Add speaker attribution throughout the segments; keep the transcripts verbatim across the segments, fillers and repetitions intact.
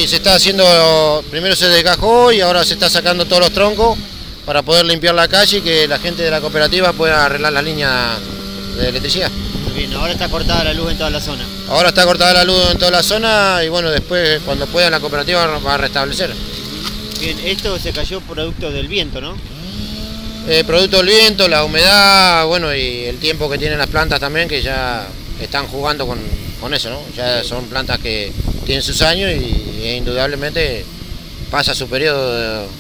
Speaker 1: Y se está haciendo, primero se desgajó y ahora se está sacando todos los troncos para poder limpiar la calle y que la gente de la cooperativa pueda arreglar las líneas de electricidad.
Speaker 2: Bien, ahora está cortada la luz en toda la zona.
Speaker 1: Ahora está cortada la luz en toda la zona y bueno, después cuando pueda la cooperativa va a restablecer.
Speaker 2: Bien, esto se cayó producto del viento, ¿no?
Speaker 1: Eh, producto del viento, la humedad, bueno, y el tiempo que tienen las plantas también, que ya están jugando con, con eso, ¿no? Ya son plantas que tienen sus años y, e indudablemente pasa su periodo de...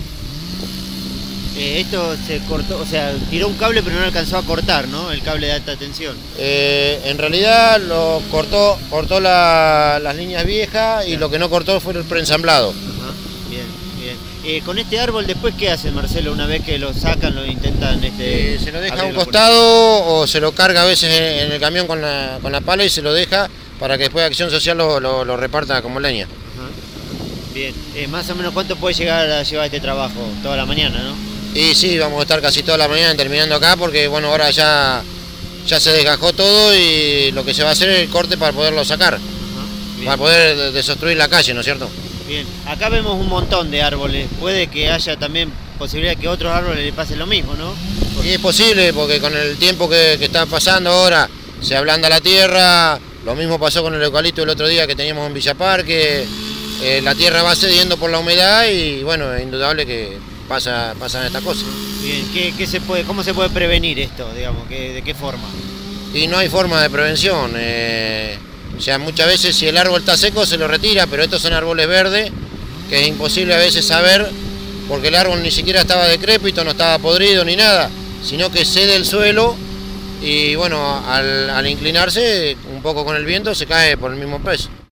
Speaker 2: Eh, esto se cortó, o sea, tiró un cable pero no alcanzó a cortar, ¿no? El cable de alta tensión.
Speaker 1: Eh, en realidad lo cortó, cortó la, las líneas viejas y
Speaker 2: Bien.
Speaker 1: Lo que no cortó fue el preensamblado.
Speaker 2: Ajá, bien, bien. Eh, con este árbol después, ¿qué hacen, Marcelo? Una vez que lo sacan, lo intentan... Este,
Speaker 1: Eh, se lo deja a un
Speaker 2: abrirlo por-
Speaker 1: costado o se lo carga a veces en, en el camión con la, con la pala y se lo deja para que después Acción Social lo, lo, lo reparta como leña.
Speaker 2: Ajá. Bien, eh, más o menos ¿cuánto puede llegar a llevar este trabajo? Toda la mañana, ¿no?
Speaker 1: Y sí, vamos a estar casi toda la mañana terminando acá porque bueno, ahora ya, ya se desgajó todo y lo que se va a hacer es el corte para poderlo sacar,
Speaker 2: Ajá, bien.
Speaker 1: para poder desobstruir la calle, ¿no es cierto?
Speaker 2: Bien, acá vemos un montón de árboles. Puede que haya también posibilidad que a otros árboles les pase lo mismo, ¿no?
Speaker 1: Y es posible porque con el tiempo que, que está pasando ahora se ablanda la tierra, lo mismo pasó con el eucalipto el otro día que teníamos en Villa Parque, eh, la tierra va cediendo por la humedad y bueno, es indudable que pasa, pasan estas cosas.
Speaker 2: Bien, ¿qué, qué se puede, ¿cómo se puede prevenir esto, digamos? ¿Qué, ¿De qué forma?
Speaker 1: Y no hay forma de prevención, eh, o sea, muchas veces si el árbol está seco se lo retira, pero estos son árboles verdes que es imposible a veces saber porque el árbol ni siquiera estaba decrépito, no estaba podrido ni nada, sino que cede el suelo y bueno, al, al inclinarse un poco con el viento se cae por el mismo peso.